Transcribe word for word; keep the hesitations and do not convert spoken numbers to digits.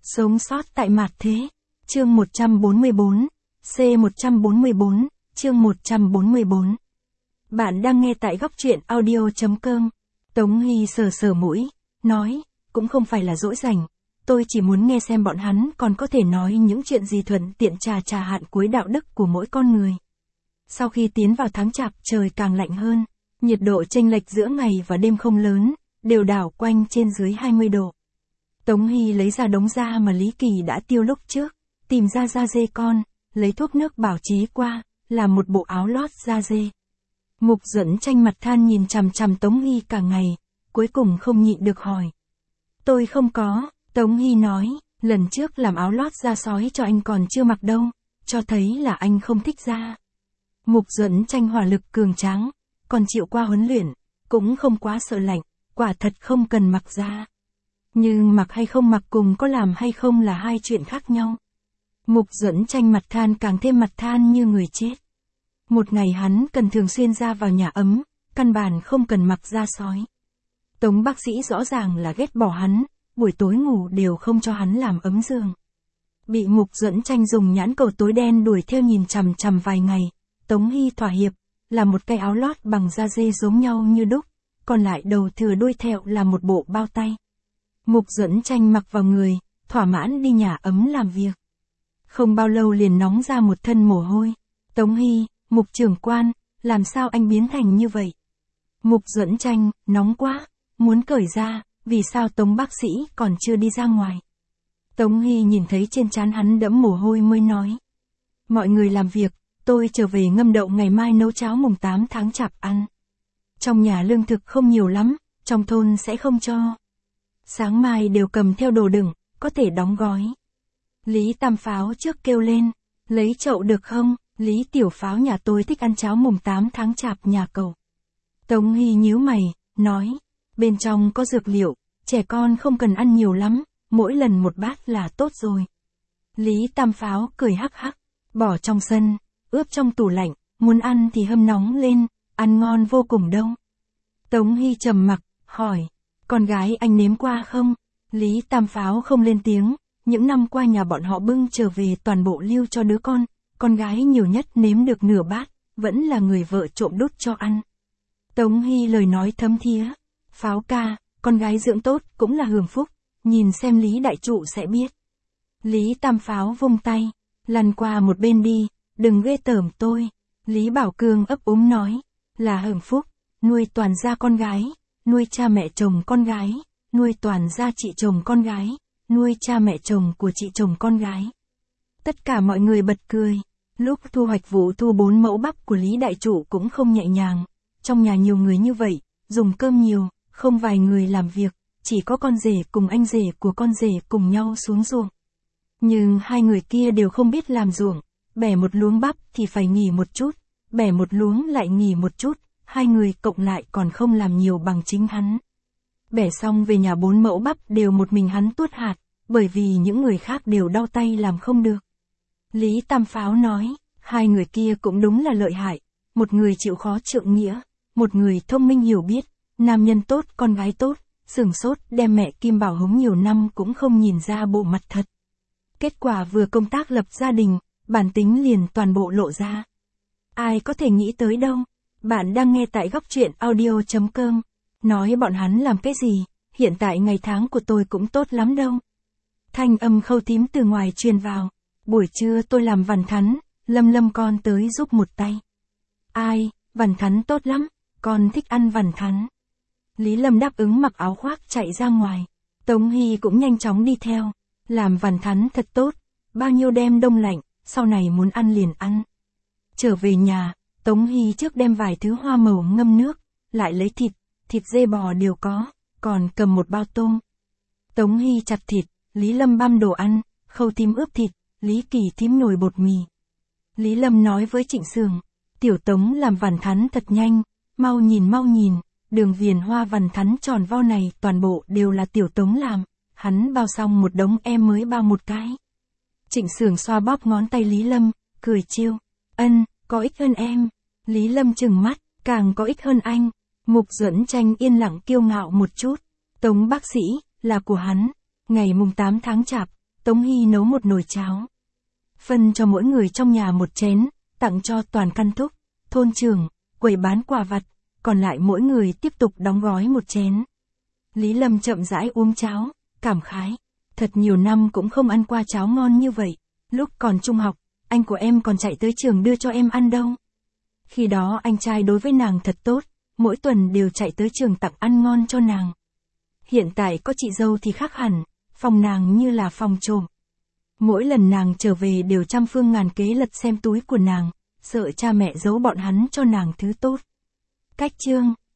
Sống sót tại mạt thế. Chương một trăm bốn mươi bốn. C một trăm bốn mươi bốn. Chương một trăm bốn mươi bốn. Bạn đang nghe tại góc truyện audio chấm com. Tống Hy sờ sờ mũi, nói, cũng không phải là dỗi rảnh. Tôi chỉ muốn nghe xem bọn hắn còn có thể nói những chuyện gì thuận tiện trà trà hạn cuối đạo đức của mỗi con người. Sau khi tiến vào tháng chạp trời càng lạnh hơn, nhiệt độ chênh lệch giữa ngày và đêm không lớn, đều đảo quanh trên dưới hai mươi độ. Tống Hy lấy ra đống da mà Lý Kỳ đã tiêu lúc trước, tìm ra da dê con, lấy thuốc nước bảo chí qua, làm một bộ áo lót da dê. Mục Duẫn Tranh mặt than nhìn chằm chằm Tống Hy cả ngày, cuối cùng không nhịn được hỏi. Tôi không có, Tống Hy nói, lần trước làm áo lót da sói cho anh còn chưa mặc đâu, cho thấy là anh không thích da. Mục Duẫn Tranh hỏa lực cường tráng, còn chịu qua huấn luyện, cũng không quá sợ lạnh, quả thật không cần mặc da. Nhưng mặc hay không mặc cùng có làm hay không là hai chuyện khác nhau. Mục Duẫn Tranh mặt than càng thêm mặt than như người chết. Một ngày hắn cần thường xuyên ra vào nhà ấm, căn bản không cần mặc da sói. Tống bác sĩ rõ ràng là ghét bỏ hắn, buổi tối ngủ đều không cho hắn làm ấm giường. Bị Mục Duẫn Tranh dùng nhãn cầu tối đen đuổi theo nhìn chằm chằm vài ngày, Tống Hy thỏa hiệp, là một cái áo lót bằng da dê giống nhau như đúc, còn lại đầu thừa đuôi thẹo là một bộ bao tay. Mục Duẫn Tranh mặc vào người, thỏa mãn đi nhà ấm làm việc. Không bao lâu liền nóng ra một thân mồ hôi. Tống Hy, Mục trưởng quan, làm sao anh biến thành như vậy? Mục Duẫn Tranh, nóng quá, muốn cởi ra, vì sao Tống bác sĩ còn chưa đi ra ngoài? Tống Hy nhìn thấy trên trán hắn đẫm mồ hôi mới nói. Mọi người làm việc, tôi trở về ngâm đậu ngày mai nấu cháo mùng tám tháng chạp ăn. Trong nhà lương thực không nhiều lắm, trong thôn sẽ không cho. Sáng mai đều cầm theo đồ đựng, có thể đóng gói. Lý Tam Pháo trước kêu lên, lấy chậu được không? Lý Tiểu Pháo nhà tôi thích ăn cháo mùng tám tháng chạp nhà cậu. Tống Hy nhíu mày, nói, bên trong có dược liệu, trẻ con không cần ăn nhiều lắm, mỗi lần một bát là tốt rồi. Lý Tam Pháo cười hắc hắc, bỏ trong sân, ướp trong tủ lạnh, muốn ăn thì hâm nóng lên, ăn ngon vô cùng đâu. Tống Hy trầm mặc, hỏi, con gái anh nếm qua không? Lý Tam Pháo không lên tiếng, những năm qua nhà bọn họ bưng trở về toàn bộ lưu cho đứa con, con gái nhiều nhất nếm được nửa bát, vẫn là người vợ trộm đút cho ăn. Tống Hy lời nói thấm thía, Pháo ca, con gái dưỡng tốt cũng là hưởng phúc, nhìn xem Lý đại trụ sẽ biết. Lý Tam Pháo vung tay, lăn qua một bên đi, đừng ghê tởm tôi. Lý Bảo Cương ấp úng nói, là hưởng phúc, nuôi toàn gia con gái, nuôi cha mẹ chồng con gái, nuôi toàn gia chị chồng con gái, nuôi cha mẹ chồng của chị chồng con gái. Tất cả mọi người bật cười. Lúc thu hoạch vụ thu bốn mẫu bắp của Lý đại trụ cũng không nhẹ nhàng. Trong nhà nhiều người như vậy, dùng cơm nhiều, không vài người làm việc, chỉ có con rể cùng anh rể của con rể cùng nhau xuống ruộng. Nhưng hai người kia đều không biết làm ruộng, bẻ một luống bắp thì phải nghỉ một chút, bẻ một luống lại nghỉ một chút, hai người cộng lại còn không làm nhiều bằng chính hắn. Bẻ xong về nhà bốn mẫu bắp đều một mình hắn tuốt hạt, bởi vì những người khác đều đau tay làm không được. Lý Tam Pháo nói, hai người kia cũng đúng là lợi hại, một người chịu khó trượng nghĩa, một người thông minh hiểu biết, nam nhân tốt con gái tốt, sửng sốt đem mẹ Kim Bảo hống nhiều năm cũng không nhìn ra bộ mặt thật. Kết quả vừa công tác lập gia đình, bản tính liền toàn bộ lộ ra. Ai có thể nghĩ tới đâu, bạn đang nghe tại góc truyện audio chấm com, nói bọn hắn làm cái gì, hiện tại ngày tháng của tôi cũng tốt lắm đâu. Thanh âm Khâu Thím từ ngoài truyền vào, buổi trưa tôi làm vằn thắn, Lâm Lâm con tới giúp một tay. Ai, vằn thắn tốt lắm, con thích ăn vằn thắn. Lý Lâm đáp ứng mặc áo khoác chạy ra ngoài, Tống Hy cũng nhanh chóng đi theo, làm vằn thắn thật tốt, bao nhiêu đem đông lạnh, sau này muốn ăn liền ăn. Trở về nhà, Tống Hy trước đem vài thứ hoa màu ngâm nước, lại lấy thịt, thịt dê bò đều có, còn cầm một bao tôm. Tống Hy chặt thịt, Lý Lâm băm đồ ăn, Khâu Thím ướp thịt, Lý Kỳ thím nồi bột mì. Lý Lâm nói với Trịnh Sường, tiểu Tống làm vằn thắn thật nhanh, mau nhìn mau nhìn, đường viền hoa vằn thắn tròn vo này toàn bộ đều là tiểu Tống làm, hắn bao xong một đống em mới bao một cái. Trịnh Sường xoa bóp ngón tay Lý Lâm, cười trêu, ân, có ích hơn em. Lý Lâm trừng mắt, càng có ích hơn anh. Mục Duẫn Tranh yên lặng kiêu ngạo một chút, Tống bác sĩ, là của hắn. Ngày mùng tám tháng chạp, Tống Hy nấu một nồi cháo. Phân cho mỗi người trong nhà một chén, tặng cho toàn căn thúc, thôn trưởng, quầy bán quà vặt, còn lại mỗi người tiếp tục đóng gói một chén. Lý Lâm chậm rãi uống cháo, cảm khái. Thật nhiều năm cũng không ăn qua cháo ngon như vậy. Lúc còn trung học, anh của em còn chạy tới trường đưa cho em ăn đâu. Khi đó anh trai đối với nàng thật tốt, mỗi tuần đều chạy tới trường tặng ăn ngon cho nàng. Hiện tại có chị dâu thì khác hẳn, phòng nàng như là phòng trộm. Mỗi lần nàng trở về đều trăm phương ngàn kế lật xem túi của nàng, sợ cha mẹ giấu bọn hắn cho nàng thứ tốt. Cách chương